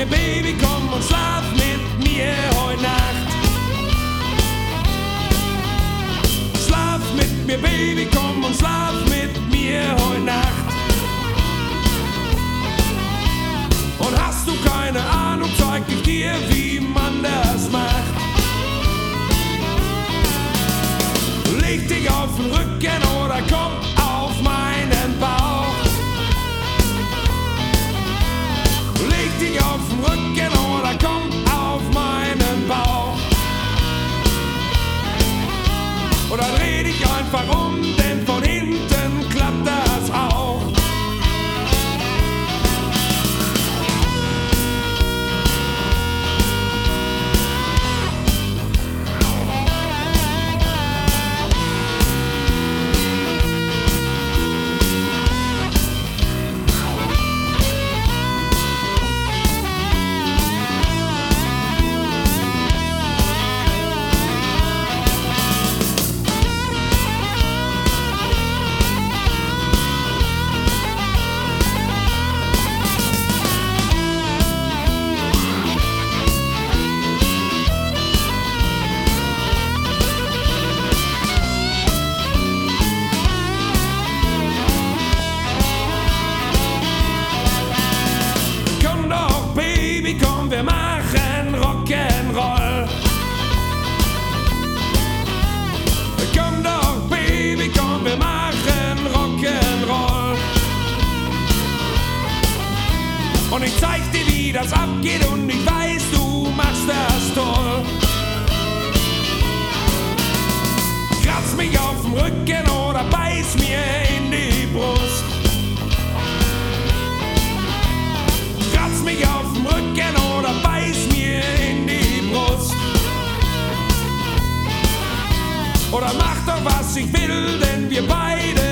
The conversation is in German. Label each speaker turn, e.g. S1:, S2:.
S1: mir, Baby, komm und schlaf mit mir heute Nacht. Schlaf mit mir, Baby, komm und schlaf mit mir heute Nacht. Und hast du keine Ahnung, zeig ich dir, wie man das macht. Leg dich auf den Rücken oder komm auf meinen Bauch. Leg dich auf den Rücken oder komm auf meinen Bauch. Oder dreh dich einfach um, denn von hinten klappt das auch. Komm, wir machen Rock'n'Roll. Komm doch, Baby, komm, wir machen Rock'n'Roll. Und ich zeig dir, wie das abgeht und ich weiß, du machst das toll. Kratz mich auf dem Rücken oder beiß mir in die Brust. Kratz mich auf dem Rücken oder beiß mir in die Brust. Oder mach doch, was ich will, denn wir beide